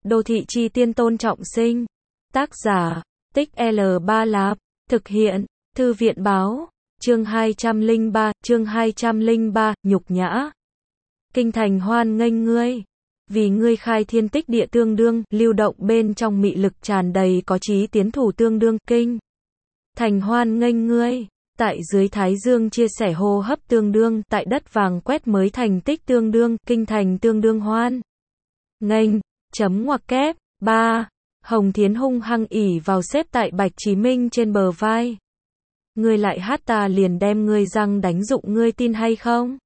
Đô thị chi tiên Tôn Trọng Sinh. Tác giả, Tích L Ba Lạp. Thực hiện, Thư viện Báo. Chương 203, nhục nhã. Kinh thành hoan nghênh ngươi. Vì ngươi khai thiên tích địa tương đương, lưu động bên trong mị lực tràn đầy có chí tiến thủ tương đương, kinh thành hoan nghênh ngươi. Tại dưới thái dương chia sẻ hô hấp tương đương, tại đất vàng quét mới thành tích tương đương, kinh thành tương đương hoan nghênh. Chấm ngoặc kép. 3. Hồng Thiến hung hăng ỉ vào xếp tại Bạch Chí Minh trên bờ vai. Ngươi lại hát ta liền đem ngươi răng đánh rụng, ngươi tin hay không?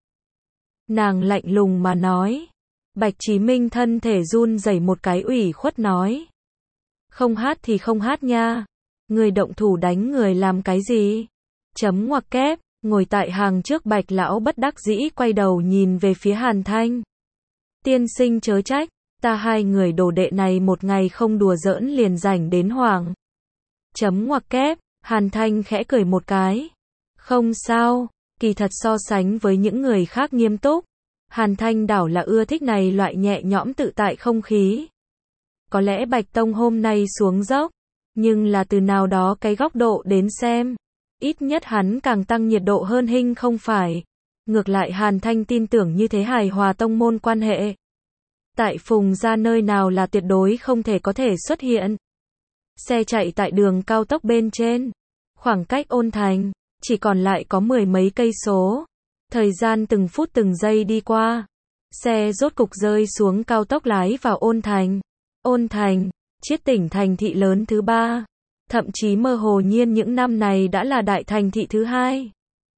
Nàng lạnh lùng mà nói. Bạch Chí Minh thân thể run rẩy một cái, ủy khuất nói. Không hát thì không hát nha. Ngươi động thủ đánh người làm cái gì? Chấm ngoặc kép. Ngồi tại hàng trước Bạch lão bất đắc dĩ quay đầu nhìn về phía Hàn Thanh. Tiên sinh chớ trách, ta hai người đồ đệ này một ngày không đùa giỡn liền rảnh đến hoảng. Chấm ngoặc kép. Hàn Thanh khẽ cười một cái. Không sao, kỳ thật so sánh với những người khác nghiêm túc, Hàn Thanh đảo là ưa thích này loại nhẹ nhõm tự tại không khí. Có lẽ Bạch Tông hôm nay xuống dốc, nhưng là từ nào đó cái góc độ đến xem, ít nhất hắn càng tăng nhiệt độ hơn Hinh không phải. Ngược lại Hàn Thanh tin tưởng như thế hài hòa tông môn quan hệ. Tại Phùng gia nơi nào là tuyệt đối không thể có thể xuất hiện. Xe chạy tại đường cao tốc bên trên, khoảng cách Ôn Thành chỉ còn lại có 10 mấy cây số. Thời gian từng phút từng giây đi qua, xe rốt cục rơi xuống cao tốc lái vào Ôn Thành. Ôn Thành, chiết tỉnh thành thị lớn thứ 3, thậm chí mơ hồ nhiên những năm này đã là đại thành thị thứ 2.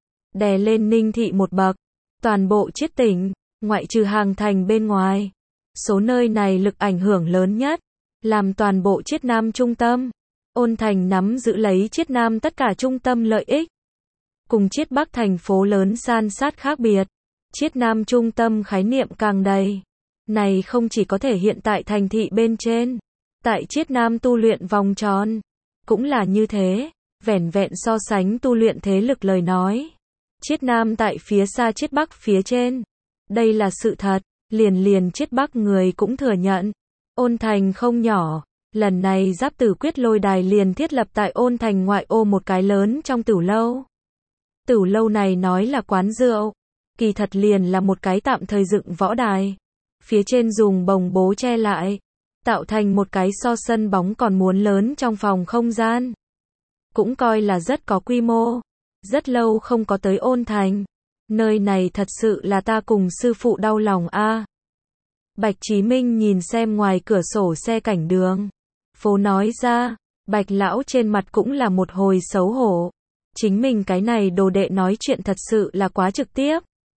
Đè lên Ninh thị một bậc, toàn bộ chiết tỉnh, ngoại trừ Hàng Thành bên ngoài, số nơi này lực ảnh hưởng lớn nhất, làm toàn bộ Chiết Nam trung tâm. Ôn Thành nắm giữ lấy Chiết Nam tất cả trung tâm lợi ích. Cùng Chiết Bắc thành phố lớn san sát khác biệt, Chiết Nam trung tâm khái niệm càng đầy. Này không chỉ có thể hiện tại thành thị bên trên, tại Chiết Nam tu luyện vòng tròn, cũng là như thế, vẻn vẹn so sánh tu luyện thế lực lời nói. Chiết Nam tại phía xa Chiết Bắc phía trên. Đây là sự thật, liền Chiết Bắc người cũng thừa nhận. Ôn Thành không nhỏ, lần này Giáp Tử Quyết lôi đài liền thiết lập tại Ôn Thành ngoại ô một cái lớn trong tửu lâu. Tửu lâu này nói là quán rượu, kỳ thật liền là một cái tạm thời dựng võ đài. Phía trên dùng bồng bố che lại, tạo thành một cái so sân bóng còn muốn lớn trong phòng không gian. Cũng coi là rất có quy mô. Rất lâu không có tới Ôn Thành. Nơi này thật sự là ta cùng sư phụ đau lòng a. Bạch Chí Minh nhìn xem ngoài cửa sổ xe cảnh đường phố nói ra. Bạch lão trên mặt cũng là một hồi xấu hổ. Chính mình cái này đồ đệ nói chuyện thật sự là quá trực tiếp.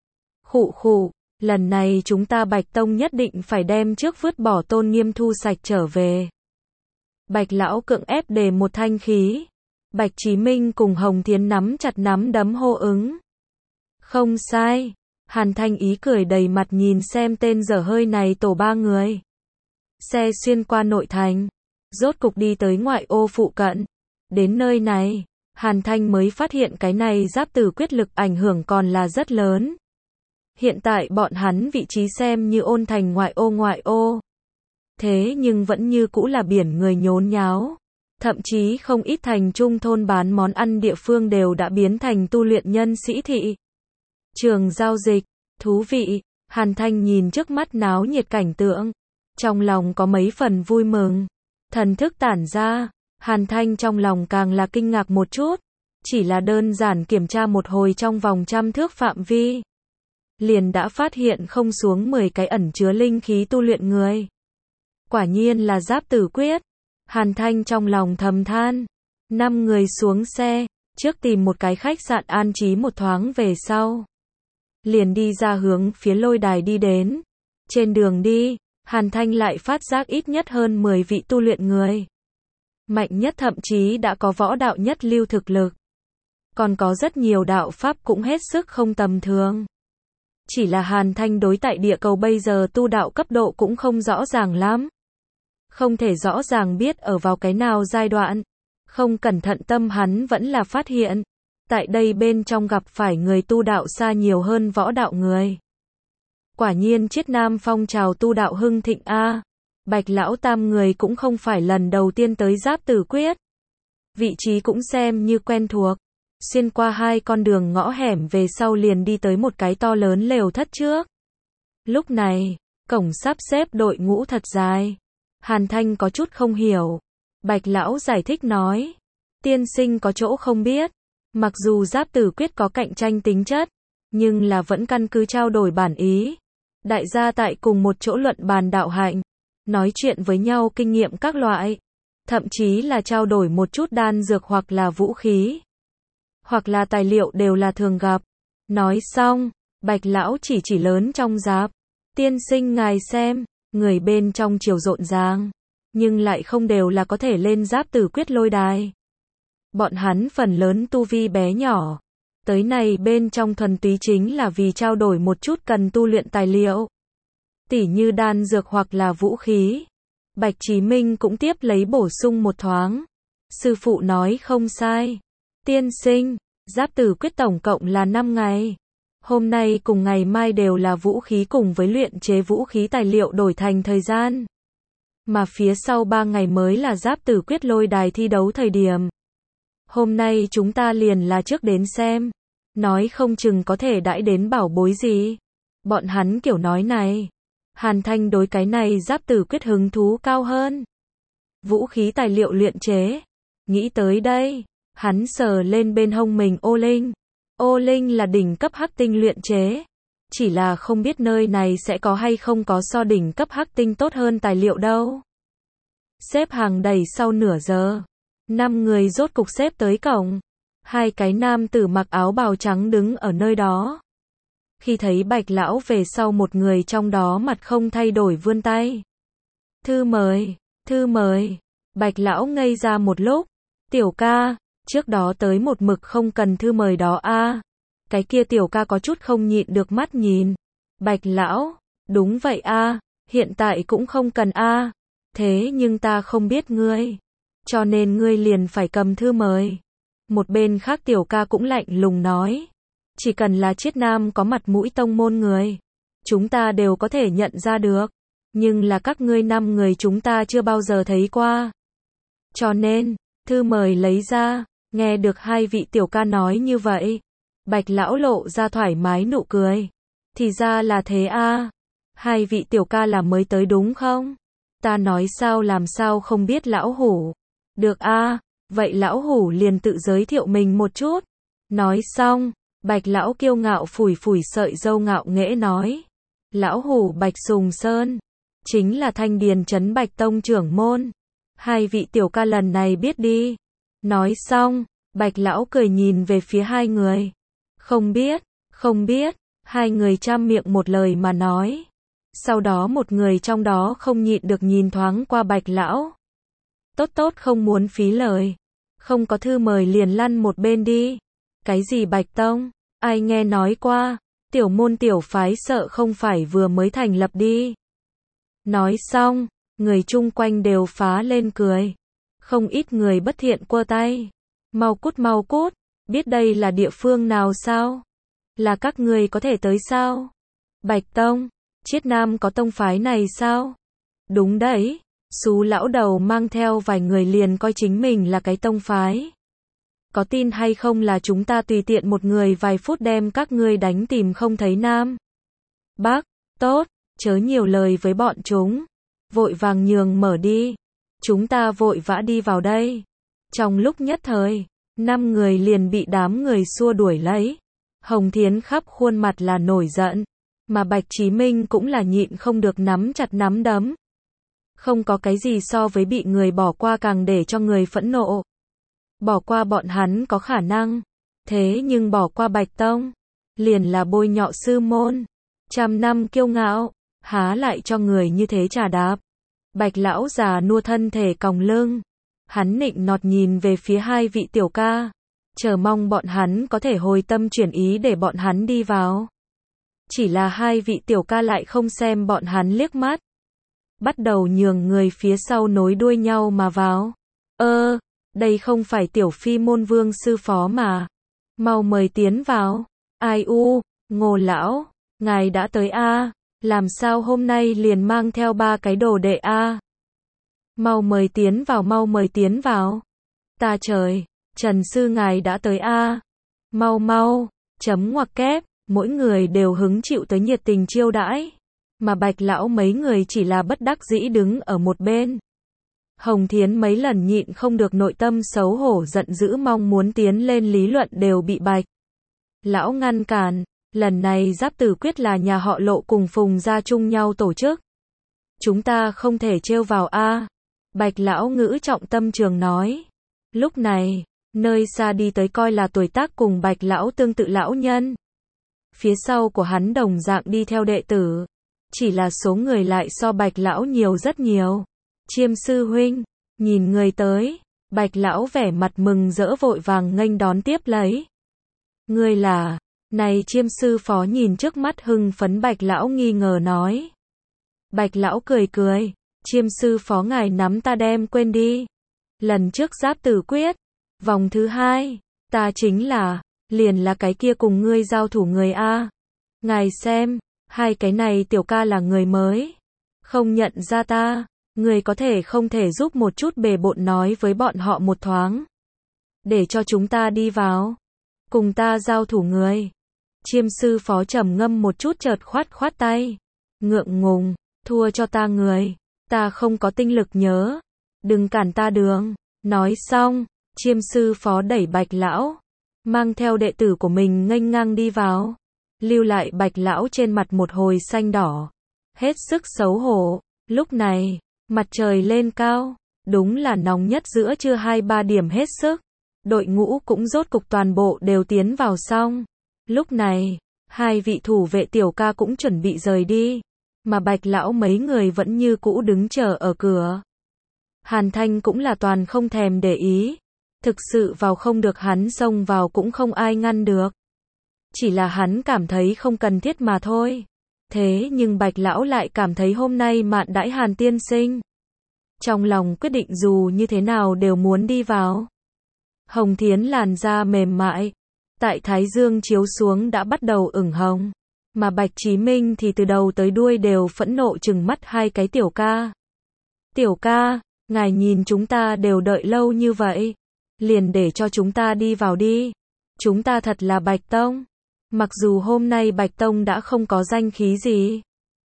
Khụ khụ, lần này chúng ta Bạch Tông nhất định phải đem trước vứt bỏ tôn nghiêm thu sạch trở về. Bạch lão cưỡng ép đề một thanh khí. Bạch Chí Minh cùng Hồng Thiến nắm chặt nắm đấm hô ứng. Không sai. Hàn Thanh ý cười đầy mặt nhìn xem tên dở hơi này tổ 3 người. Xe xuyên qua nội thành, rốt cục đi tới ngoại ô phụ cận. Đến nơi này, Hàn Thanh mới phát hiện cái này Giáp Tử Quyết lực ảnh hưởng còn là rất lớn. Hiện tại bọn hắn vị trí xem như Ôn Thành ngoại ô. Thế nhưng vẫn như cũ là biển người nhốn nháo. Thậm chí không ít thành trung thôn bán món ăn địa phương đều đã biến thành tu luyện nhân sĩ thị. Trường giao dịch, thú vị. Hàn Thanh nhìn trước mắt náo nhiệt cảnh tượng, trong lòng có mấy phần vui mừng. Thần thức tản ra, Hàn Thanh trong lòng càng là kinh ngạc một chút. Chỉ là đơn giản kiểm tra một hồi trong vòng 100 thước phạm vi, liền đã phát hiện không xuống 10 cái ẩn chứa linh khí tu luyện người. Quả nhiên là Giáp Tử Quyết. Hàn Thanh trong lòng thầm than. 5 người xuống xe, trước tìm một cái khách sạn an trí một thoáng về sau, liền đi ra hướng phía lôi đài đi đến. Trên đường đi, Hàn Thanh lại phát giác ít nhất hơn 10 vị tu luyện người. Mạnh nhất thậm chí đã có võ đạo nhất lưu thực lực. Còn có rất nhiều đạo pháp cũng hết sức không tầm thường. Chỉ là Hàn Thanh đối tại địa cầu bây giờ tu đạo cấp độ cũng không rõ ràng lắm. Không thể rõ ràng biết ở vào cái nào giai đoạn. Không cẩn thận tâm hắn vẫn là phát hiện. Tại đây bên trong gặp phải người tu đạo xa nhiều hơn võ đạo người. Quả nhiên Chiết Nam phong trào tu đạo hưng thịnh a. Bạch lão tam người cũng không phải lần đầu tiên tới Giáp Tử Quyết. Vị trí cũng xem như quen thuộc. Xuyên qua hai con đường ngõ hẻm về sau liền đi tới một cái to lớn lều thất trước. Lúc này, cổng sắp xếp đội ngũ thật dài. Hàn Thanh có chút không hiểu. Bạch lão giải thích nói. Tiên sinh có chỗ không biết. Mặc dù Giáp Tử Quyết có cạnh tranh tính chất, nhưng là vẫn căn cứ trao đổi bản ý. Đại gia tại cùng một chỗ luận bàn đạo hạnh, nói chuyện với nhau kinh nghiệm các loại, thậm chí là trao đổi một chút đan dược hoặc là vũ khí, hoặc là tài liệu đều là thường gặp. Nói xong, Bạch lão chỉ lớn trong Giáp. Tiên sinh ngài xem, người bên trong chiều rộn ràng, nhưng lại không đều là có thể lên Giáp Tử Quyết lôi đài. Bọn hắn phần lớn tu vi bé nhỏ, tới này bên trong thuần túy chính là vì trao đổi một chút cần tu luyện tài liệu, tỉ như đan dược hoặc là vũ khí. Bạch Chí Minh cũng tiếp lấy bổ sung một thoáng. Sư phụ nói không sai. Tiên sinh, Giáp Tử Quyết tổng cộng là 5 ngày. Hôm nay cùng ngày mai đều là vũ khí cùng với luyện chế vũ khí tài liệu đổi thành thời gian. Mà phía sau 3 ngày mới là Giáp Tử Quyết lôi đài thi đấu thời điểm. Hôm nay chúng ta liền là trước đến xem. Nói không chừng có thể đãi đến bảo bối gì. Bọn hắn kiểu nói này. Hàn Thanh đối cái này Giáp Tử Quyết hứng thú cao hơn. Vũ khí tài liệu luyện chế. Nghĩ tới đây, hắn sờ lên bên hông mình ô linh. Ô linh là đỉnh cấp hắc tinh luyện chế. Chỉ là không biết nơi này sẽ có hay không có so đỉnh cấp hắc tinh tốt hơn tài liệu đâu. Xếp hàng đầy sau nửa giờ. 5 người rốt cục xếp tới cổng. 2 cái nam tử mặc áo bào trắng đứng ở nơi đó. Khi thấy Bạch lão về sau một người trong đó mặt không thay đổi vươn tay. Thư mời, thư mời. Bạch lão ngây ra một lúc. Tiểu ca, trước đó tới một mực không cần thư mời đó a. Cái kia tiểu ca có chút không nhịn được mắt nhìn. Bạch lão, đúng vậy a, hiện tại cũng không cần a. Thế nhưng ta không biết ngươi, cho nên ngươi liền phải cầm thư mời. Một bên khác tiểu ca cũng lạnh lùng nói. Chỉ cần là triết nam có mặt mũi tông môn người, chúng ta đều có thể nhận ra được. Nhưng là các ngươi 5 người chúng ta chưa bao giờ thấy qua. Cho nên, thư mời lấy ra. Nghe được 2 vị tiểu ca nói như vậy, Bạch lão lộ ra thoải mái nụ cười. Thì ra là thế a. 2 vị tiểu ca là mới tới đúng không? Ta nói sao làm sao không biết lão hủ. Được a, vậy lão hủ liền tự giới thiệu mình một chút. Nói xong, Bạch lão kiêu ngạo phủi phủi sợi râu ngạo nghễ nói. Lão hủ Bạch Sùng Sơn, chính là Thanh Điền trấn Bạch Tông trưởng môn. 2 vị tiểu ca lần này biết đi. Nói xong, Bạch lão cười nhìn về phía 2 người. Không biết, không biết. 2 người chăm miệng một lời mà nói. Sau đó một người trong đó không nhịn được nhìn thoáng qua Bạch lão. Tốt tốt không muốn phí lời. Không có thư mời liền lăn một bên đi. Cái gì Bạch Tông? Ai nghe nói qua? Tiểu môn tiểu phái sợ không phải vừa mới thành lập đi. Nói xong, người chung quanh đều phá lên cười. Không ít người bất thiện quơ tay. Mau cút, biết đây là địa phương nào sao? Là các người có thể tới sao? Bạch Tông, Triết Nam có tông phái này sao? Đúng đấy, Sú lão đầu mang theo vài người liền coi chính mình là cái tông phái. Có tin hay không là chúng ta tùy tiện một người vài phút đem các ngươi đánh tìm không thấy Nam? Bác, tốt, chớ nhiều lời với bọn chúng. Vội vàng nhường mở đi. Chúng ta vội vã đi vào đây. Trong lúc nhất thời, 5 người liền bị đám người xua đuổi lấy. Hồng Thiến khắp khuôn mặt là nổi giận. Mà Bạch Chí Minh cũng là nhịn không được nắm chặt nắm đấm. Không có cái gì so với bị người bỏ qua càng để cho người phẫn nộ. Bỏ qua bọn hắn có khả năng. Thế nhưng bỏ qua Bạch Tông, liền là bôi nhọ sư môn. 100 năm kiêu ngạo, há lại cho người như thế trả đáp. Bạch lão già nua thân thể còng lưng. Hắn nịnh nọt nhìn về phía 2 vị tiểu ca. Chờ mong bọn hắn có thể hồi tâm chuyển ý để bọn hắn đi vào. Chỉ là 2 vị tiểu ca lại không xem bọn hắn liếc mắt. Bắt đầu nhường người phía sau nối đuôi nhau mà vào. Đây không phải tiểu phi môn vương sư phó mà. Mau mời tiến vào. Ai u, Ngô lão, ngài đã tới a. Làm sao hôm nay liền mang theo 3 cái đồ đệ a? Mau mời tiến vào, mau mời tiến vào. Ta trời, Trần sư ngài đã tới a. Mau mau, chấm ngoặc kép, mỗi người đều hứng chịu tới nhiệt tình chiêu đãi. Mà Bạch lão mấy người chỉ là bất đắc dĩ đứng ở một bên. Hồng Thiến mấy lần nhịn không được nội tâm xấu hổ giận dữ mong muốn tiến lên lý luận đều bị Bạch lão ngăn cản. Lần này Giáp Tử Quyết là nhà họ Lộ cùng Phùng gia chung nhau tổ chức. Chúng ta không thể trêu vào a. Bạch lão ngữ trọng tâm trường nói. Lúc này, nơi xa đi tới coi là tuổi tác cùng Bạch lão tương tự lão nhân. Phía sau của hắn đồng dạng đi theo đệ tử. Chỉ là số người lại so Bạch lão nhiều rất nhiều. Chiêm sư huynh, nhìn người tới, Bạch lão vẻ mặt mừng rỡ vội vàng nghênh đón tiếp lấy. Ngươi là, này Chiêm sư phó nhìn trước mắt hưng phấn Bạch lão nghi ngờ nói. Bạch lão cười cười, Chiêm sư phó ngài nắm ta đem quên đi. Lần trước Giáp Tử Quyết, vòng thứ 2, ta chính là, liền là cái kia cùng ngươi giao thủ người a. Ngài xem, hai cái này tiểu ca là người mới, không nhận ra ta. Người có thể không thể giúp một chút bề bộn nói với bọn họ một thoáng. Để cho chúng ta đi vào. Cùng ta giao thủ người. Chiêm sư phó trầm ngâm một chút chợt khoát khoát tay. Ngượng ngùng, thua cho ta người. Ta không có tinh lực nhớ. Đừng cản ta đường. Nói xong, chiêm sư phó đẩy Bạch lão. Mang theo đệ tử của mình nghênh ngang đi vào. Lưu lại Bạch lão trên mặt một hồi xanh đỏ. Hết sức xấu hổ. Lúc này, mặt trời lên cao, đúng là nóng nhất giữa trưa 2-3 điểm hết sức. Đội ngũ cũng rốt cục toàn bộ đều tiến vào xong. Lúc này, hai vị thủ vệ tiểu ca cũng chuẩn bị rời đi, mà Bạch lão mấy người vẫn như cũ đứng chờ ở cửa. Hàn Thanh cũng là toàn không thèm để ý. Thực sự vào không được hắn xông vào cũng không ai ngăn được. Chỉ là hắn cảm thấy không cần thiết mà thôi. Thế nhưng Bạch lão lại cảm thấy hôm nay mạn đãi Hàn tiên sinh. Trong lòng quyết định dù như thế nào đều muốn đi vào. Hồng Thiến làn da mềm mại. Tại thái dương chiếu xuống đã bắt đầu ửng hồng. Mà Bạch Chí Minh thì từ đầu tới đuôi đều phẫn nộ trừng mắt hai cái tiểu ca. Tiểu ca, ngài nhìn chúng ta đều đợi lâu như vậy. Liền để cho chúng ta đi vào đi. Chúng ta thật là Bạch Tông. Mặc dù hôm nay Bạch Tông đã không có danh khí gì.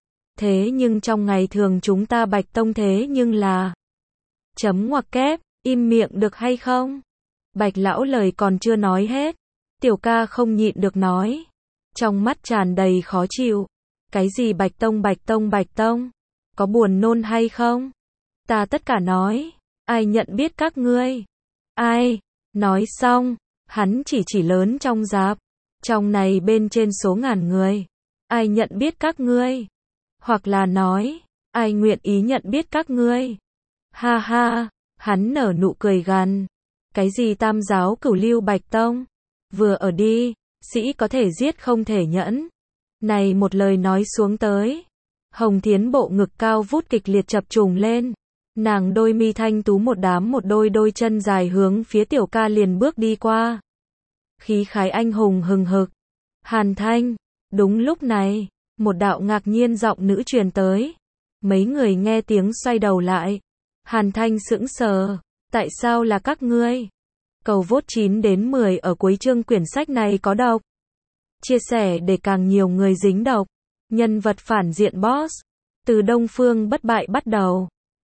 Thế nhưng trong ngày thường chúng ta Bạch Tông thế nhưng là. Chấm ngoặc kép, im miệng được hay không? Bạch lão lời còn chưa nói hết. Tiểu ca không nhịn được nói. Trong mắt tràn đầy khó chịu. Cái gì Bạch Tông Bạch Tông Bạch Tông? Có buồn nôn hay không? Ta tất cả nói. Ai nhận biết các ngươi? Ai? Nói xong, hắn chỉ lớn trong giáp. Trong này bên trên số ngàn người. Ai nhận biết các ngươi? Hoặc là nói, ai nguyện ý nhận biết các ngươi? Ha ha, hắn nở nụ cười gằn. Cái gì tam giáo cửu lưu Bạch Tông? Vừa ở đi, sĩ có thể giết không thể nhẫn. Này một lời nói xuống tới. Hồng Thiến bộ ngực cao vút kịch liệt chập trùng lên. Nàng đôi mi thanh tú một đám một đôi chân dài hướng phía tiểu ca liền bước đi qua. Khí khái anh hùng hừng hực. Hàn Thanh. Đúng lúc này, một đạo ngạc nhiên giọng nữ truyền tới. Mấy người nghe tiếng xoay đầu lại. Hàn Thanh sững sờ. Tại sao là các ngươi? Cầu vote 9 đến 10 ở cuối chương quyển sách này có độc. Chia sẻ để càng nhiều người dính độc. Nhân vật phản diện boss. Từ Đông Phương bất bại bắt đầu.